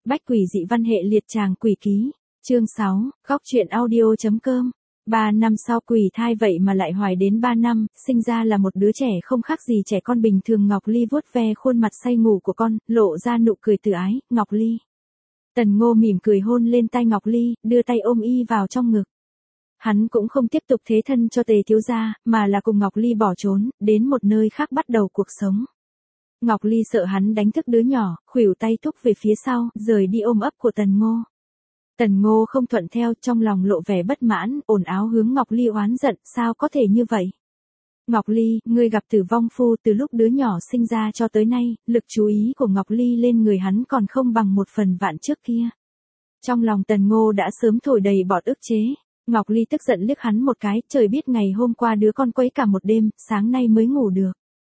Bách quỷ dị văn hệ liệt tràng quỷ ký. Chương 6, góc truyện audio.com. 3 năm sau quỷ thai vậy mà lại hoài đến 3 năm, sinh ra là một đứa trẻ không khác gì trẻ con bình thường. Ngọc Ly vuốt ve khuôn mặt say ngủ của con, lộ ra nụ cười từ ái. Ngọc Ly. Tần Ngô mỉm cười hôn lên tay Ngọc Ly, đưa tay ôm y vào trong ngực. Hắn cũng không tiếp tục thế thân cho Tề thiếu gia, mà là cùng Ngọc Ly bỏ trốn, đến một nơi khác bắt đầu cuộc sống. Ngọc Ly sợ hắn đánh thức đứa nhỏ, khuỷu tay thúc về phía sau, rời đi ôm ấp của Tần Ngô. Tần Ngô không thuận theo, trong lòng lộ vẻ bất mãn, ồn ào hướng Ngọc Ly oán giận, sao có thể như vậy? Ngọc Ly, ngươi gặp Tử Vong Phu từ lúc đứa nhỏ sinh ra cho tới nay, lực chú ý của Ngọc Ly lên người hắn còn không bằng 1/1000 trước kia. Trong lòng Tần Ngô đã sớm thổi đầy bọt ức chế. Ngọc Ly tức giận liếc hắn một cái, trời biết ngày hôm qua đứa con quấy cả một đêm, sáng nay mới ngủ được.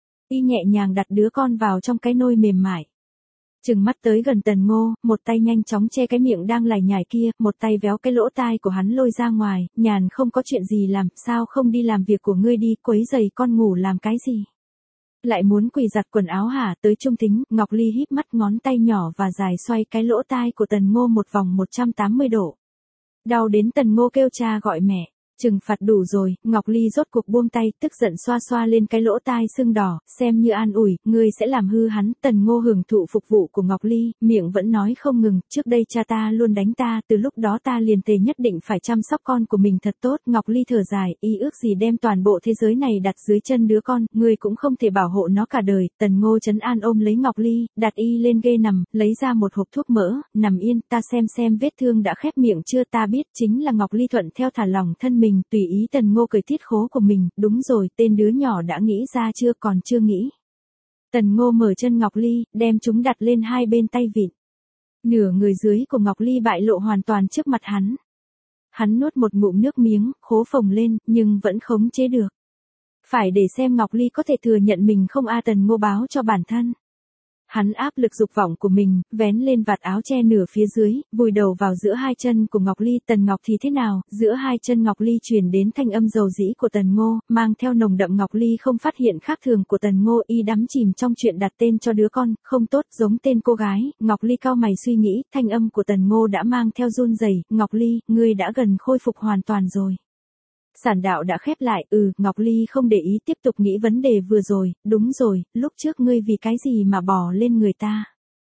Y nhẹ nhàng đặt đứa con vào trong cái nôi mềm mại. Trừng mắt tới gần Tần Ngô, một tay nhanh chóng che cái miệng đang lải nhải kia, một tay véo cái lỗ tai của hắn lôi ra ngoài, nhàn không có chuyện gì làm, sao không đi làm việc của ngươi đi, quấy giày con ngủ làm cái gì? Lại muốn quỳ giặt quần áo hả? Tới trung tính, Ngọc Ly híp mắt, ngón tay nhỏ và dài xoay cái lỗ tai của Tần Ngô một vòng 180 độ. Đau đến Tần Ngô kêu cha gọi mẹ. Trừng phạt đủ rồi, Ngọc Ly rốt cuộc buông tay, tức giận xoa xoa lên cái lỗ tai sưng đỏ, xem như an ủi, ngươi sẽ làm hư hắn. Tần Ngô hưởng thụ phục vụ của Ngọc Ly, miệng vẫn nói không ngừng, trước đây cha ta luôn đánh ta, từ lúc đó ta liền thề nhất định phải chăm sóc con của mình thật tốt. Ngọc Ly thở dài, y ước gì đem toàn bộ thế giới này đặt dưới chân đứa con, ngươi cũng không thể bảo hộ nó cả đời. Tần Ngô trấn an ôm lấy Ngọc Ly, đặt y lên ghê nằm, lấy ra một hộp thuốc mỡ, nằm yên, ta xem vết thương đã khép miệng chưa? Ta biết, chính là Ngọc Ly thuận theo thả lỏng thân mình, tùy ý. Tần Ngô cười tiết khố của mình, đúng rồi, tên đứa nhỏ đã nghĩ ra chưa? Còn chưa nghĩ. Tần Ngô mở chân Ngọc Ly, đem chúng đặt lên hai bên tay vịn. Nửa người dưới của Ngọc Ly bại lộ hoàn toàn trước mặt hắn. Hắn nuốt một ngụm nước miếng, khố phồng lên, nhưng vẫn khống chế được. Phải để xem Ngọc Ly có thể thừa nhận mình không. Tần Ngô báo cho bản thân. Hắn áp lực dục vọng của mình, vén lên vạt áo che nửa phía dưới, vùi đầu vào giữa hai chân của Ngọc Ly. Tần Ngọc thì thế nào? Giữa hai chân Ngọc Ly truyền đến thanh âm dầu dĩ của Tần Ngô, mang theo nồng đậm. Ngọc Ly không phát hiện khác thường của Tần Ngô, y đắm chìm trong chuyện đặt tên cho đứa con, không tốt, giống tên cô gái. Ngọc Ly cau mày suy nghĩ, thanh âm của Tần Ngô đã mang theo run rẩy. Ngọc Ly, ngươi đã gần khôi phục hoàn toàn rồi. Sản đạo đã khép lại. Ngọc Ly không để ý tiếp tục nghĩ vấn đề vừa rồi. Đúng rồi, lúc trước ngươi vì cái gì mà bỏ lên người ta?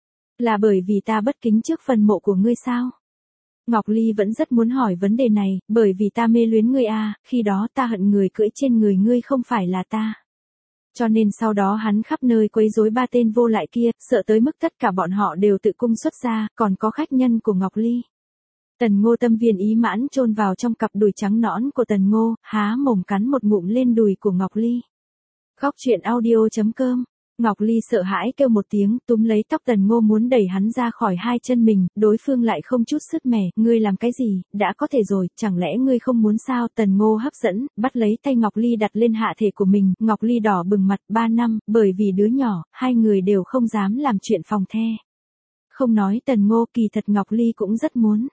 Là bởi vì ta bất kính trước phần mộ của ngươi sao? Ngọc Ly vẫn rất muốn hỏi vấn đề này, bởi vì ta mê luyến ngươi khi đó ta hận người cưỡi trên người ngươi không phải là ta. Cho nên sau đó hắn khắp nơi quấy rối ba tên vô lại kia, sợ tới mức tất cả bọn họ đều tự cung xuất ra, còn có khách nhân của Ngọc Ly. Tần Ngô tâm viên ý mãn chôn vào trong cặp đùi trắng nõn của Tần Ngô, há mồm cắn một ngụm lên đùi của Ngọc Ly. Góc truyện audio.com. Ngọc Ly sợ hãi kêu một tiếng, túm lấy tóc Tần Ngô muốn đẩy hắn ra khỏi hai chân mình, đối phương lại không chút sứt mẻ, ngươi làm cái gì, đã có thể rồi, chẳng lẽ ngươi không muốn sao? Tần Ngô hấp dẫn, bắt lấy tay Ngọc Ly đặt lên hạ thể của mình, Ngọc Ly đỏ bừng mặt. 3 năm, bởi vì đứa nhỏ, hai người đều không dám làm chuyện phòng the. Không nói Tần Ngô, kỳ thật Ngọc Ly cũng rất muốn.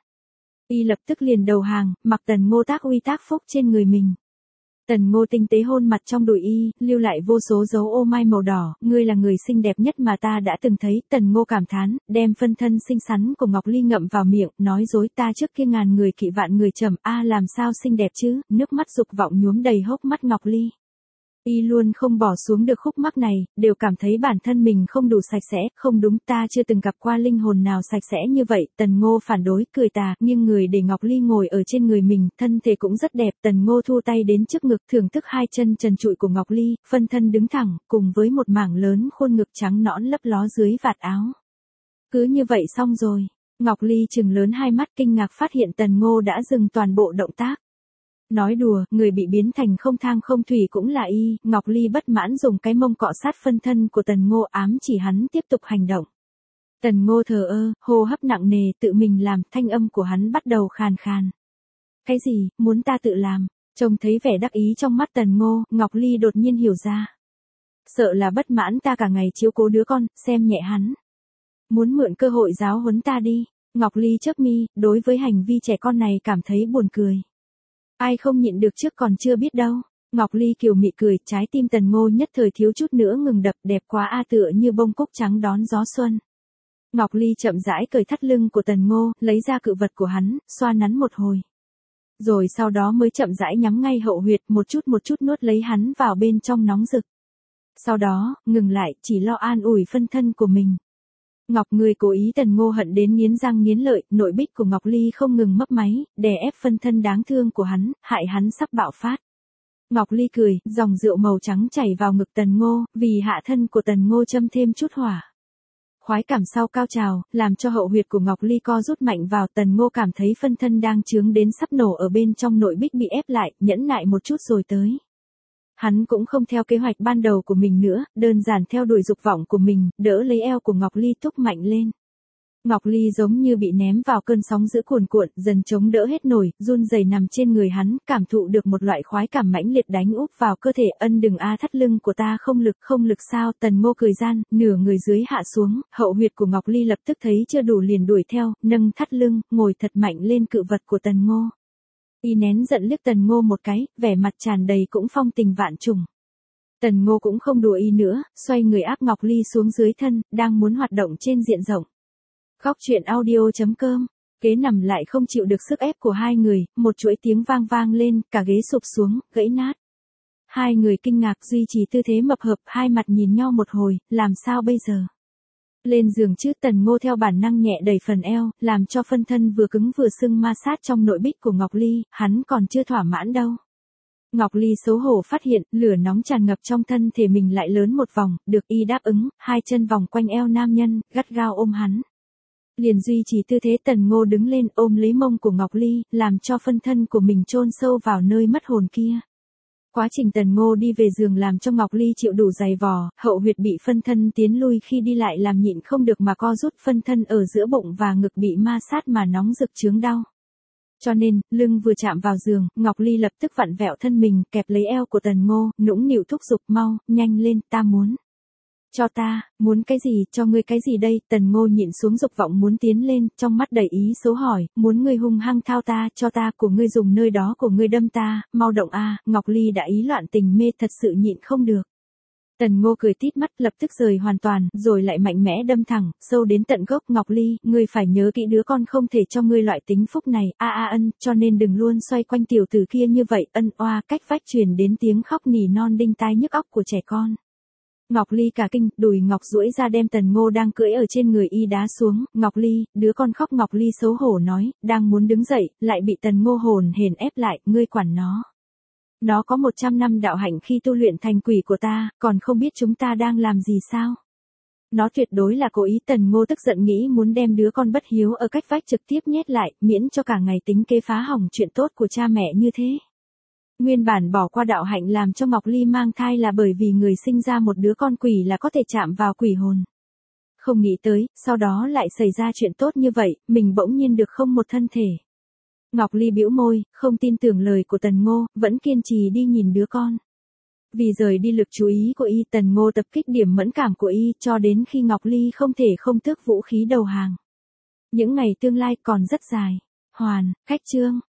Y lập tức liền đầu hàng, mặc Tần Ngô tác uy tác phúc trên người mình. Tần Ngô tinh tế hôn mặt trong đùi y, lưu lại vô số dấu ô mai màu đỏ, ngươi là người xinh đẹp nhất mà ta đã từng thấy. Tần Ngô cảm thán, đem phân thân xinh xắn của Ngọc Ly ngậm vào miệng, nói dối, ta trước kia ngàn người kỵ vạn người trầm, làm sao xinh đẹp chứ? Nước mắt dục vọng nhuốm đầy hốc mắt Ngọc Ly. Y luôn không bỏ xuống được khúc mắc này, đều cảm thấy bản thân mình không đủ sạch sẽ. Không đúng, ta chưa từng gặp qua linh hồn nào sạch sẽ như vậy. Tần Ngô phản đối, cười tà, nghiêng người để Ngọc Ly ngồi ở trên người mình, thân thể cũng rất đẹp. Tần Ngô thu tay đến trước ngực, thưởng thức hai chân trần trụi của Ngọc Ly, phân thân đứng thẳng, cùng với một mảng lớn khuôn ngực trắng nõn lấp ló dưới vạt áo. Cứ như vậy xong rồi. Ngọc Ly trừng lớn hai mắt kinh ngạc phát hiện Tần Ngô đã dừng toàn bộ động tác. Nói đùa, người bị biến thành không thang không thủy cũng là y. Ngọc Ly bất mãn dùng cái mông cọ sát phân thân của Tần Ngô, ám chỉ hắn tiếp tục hành động. Tần Ngô thờ ơ, hô hấp nặng nề, tự mình làm. Thanh âm của hắn bắt đầu khàn khàn. Cái gì, muốn ta tự làm? Trông thấy vẻ đắc ý trong mắt Tần Ngô, Ngọc Ly đột nhiên hiểu ra. Sợ là bất mãn ta cả ngày chiếu cố đứa con, xem nhẹ hắn. Muốn mượn cơ hội giáo huấn ta đi. Ngọc Ly chớp mi, đối với hành vi trẻ con này cảm thấy buồn cười. Ai không nhịn được trước còn chưa biết đâu. Ngọc Ly kiều mị cười, trái tim Tần Ngô nhất thời thiếu chút nữa ngừng đập, đẹp quá tựa như bông cúc trắng đón gió xuân. Ngọc Ly chậm rãi cởi thắt lưng của Tần Ngô, lấy ra cự vật của hắn, xoa nắn một hồi. Rồi sau đó mới chậm rãi nhắm ngay hậu huyệt, một chút nuốt lấy hắn vào bên trong nóng rực. Sau đó, ngừng lại, chỉ lo an ủi phân thân của mình. Ngọc người cố ý. Tần Ngô hận đến nghiến răng nghiến lợi, nội bích của Ngọc Ly không ngừng mấp máy, đè ép phân thân đáng thương của hắn, hại hắn sắp bạo phát. Ngọc Ly cười, dòng rượu màu trắng chảy vào ngực Tần Ngô, vì hạ thân của Tần Ngô châm thêm chút hỏa. Khoái cảm sau cao trào, làm cho hậu huyệt của Ngọc Ly co rút mạnh vào. Tần Ngô cảm thấy phân thân đang chướng đến sắp nổ ở bên trong nội bích bị ép lại, nhẫn nại một chút rồi tới. Hắn cũng không theo kế hoạch ban đầu của mình nữa, đơn giản theo đuổi dục vọng của mình, đỡ lấy eo của Ngọc Ly thúc mạnh lên. Ngọc Ly giống như bị ném vào cơn sóng dữ cuồn cuộn, dần chống đỡ hết nổi, run rẩy nằm trên người hắn, cảm thụ được một loại khoái cảm mãnh liệt đánh úp vào cơ thể. Ân đừng a, thắt lưng của ta không lực sao? Tần Ngô cười gian, nửa người dưới hạ xuống, hậu huyệt của Ngọc Ly lập tức thấy chưa đủ liền đuổi theo, nâng thắt lưng, ngồi thật mạnh lên cự vật của Tần Ngô. Y nén giận liếc Tần Ngô một cái, vẻ mặt tràn đầy cũng phong tình vạn trùng. Tần Ngô cũng không đùa y nữa, xoay người áp Ngọc Ly xuống dưới thân, đang muốn hoạt động trên diện rộng. Khóc chuyện audio.com. Ghế nằm lại không chịu được sức ép của hai người, một chuỗi tiếng vang vang lên, cả ghế sụp xuống, gãy nát. Hai người kinh ngạc duy trì tư thế mập hợp, hai mặt nhìn nhau một hồi, làm sao bây giờ? Lên giường chứ? Tần Ngô theo bản năng nhẹ đẩy phần eo, làm cho phân thân vừa cứng vừa sưng ma sát trong nội bích của Ngọc Ly, hắn còn chưa thỏa mãn đâu. Ngọc Ly xấu hổ phát hiện, lửa nóng tràn ngập trong thân thể mình lại lớn một vòng, được y đáp ứng, hai chân vòng quanh eo nam nhân, gắt gao ôm hắn. Liền duy trì tư thế. Tần Ngô đứng lên ôm lấy mông của Ngọc Ly, làm cho phân thân của mình chôn sâu vào nơi mất hồn kia. Quá trình Tần Ngô đi về giường làm cho Ngọc Ly chịu đủ dày vò, hậu huyệt bị phân thân tiến lui khi đi lại làm nhịn không được mà co rút, phân thân ở giữa bụng và ngực bị ma sát mà nóng rực chướng đau. Cho nên, lưng vừa chạm vào giường, Ngọc Ly lập tức vặn vẹo thân mình, kẹp lấy eo của Tần Ngô, nũng nịu thúc giục, mau, nhanh lên, ta muốn. Cho ta, muốn cái gì, cho ngươi cái gì đây? Tần Ngô nhịn xuống dục vọng muốn tiến lên, trong mắt đầy ý xấu hỏi, muốn ngươi hung hăng thao ta, cho ta, của ngươi dùng nơi đó của ngươi đâm ta, mau động a. Ngọc Ly đã ý loạn tình mê, thật sự nhịn không được. Tần Ngô cười tít mắt, lập tức rời hoàn toàn, rồi lại mạnh mẽ đâm thẳng, sâu đến tận gốc. Ngọc Ly, ngươi phải nhớ kỹ, đứa con không thể cho ngươi loại tính phúc này, ân, cho nên đừng luôn xoay quanh tiểu tử kia như vậy. Ân oa. Cách vách truyền đến tiếng khóc nỉ non đinh tai nhức óc của trẻ con. Ngọc Ly cả kinh, đùi Ngọc duỗi ra đem Tần Ngô đang cưỡi ở trên người y đá xuống. Ngọc Ly, đứa con khóc. Ngọc Ly xấu hổ nói, đang muốn đứng dậy, lại bị Tần Ngô hồn hển ép lại, ngươi quản nó. Nó có 100 năm đạo hạnh khi tu luyện thành quỷ của ta, còn không biết chúng ta đang làm gì sao? Nó tuyệt đối là cố ý. Tần Ngô tức giận nghĩ muốn đem đứa con bất hiếu ở cách vách trực tiếp nhét lại, miễn cho cả ngày tính kế phá hỏng chuyện tốt của cha mẹ như thế. Nguyên bản bỏ qua đạo hạnh làm cho Ngọc Ly mang thai là bởi vì người sinh ra một đứa con quỷ là có thể chạm vào quỷ hồn. Không nghĩ tới, sau đó lại xảy ra chuyện tốt như vậy, mình bỗng nhiên được không một thân thể. Ngọc Ly bĩu môi, không tin tưởng lời của Tần Ngô, vẫn kiên trì đi nhìn đứa con. Vì rời đi lực chú ý của y, Tần Ngô tập kích điểm mẫn cảm của y, cho đến khi Ngọc Ly không thể không tước vũ khí đầu hàng. Những ngày tương lai còn rất dài. Hoàn, khách chương.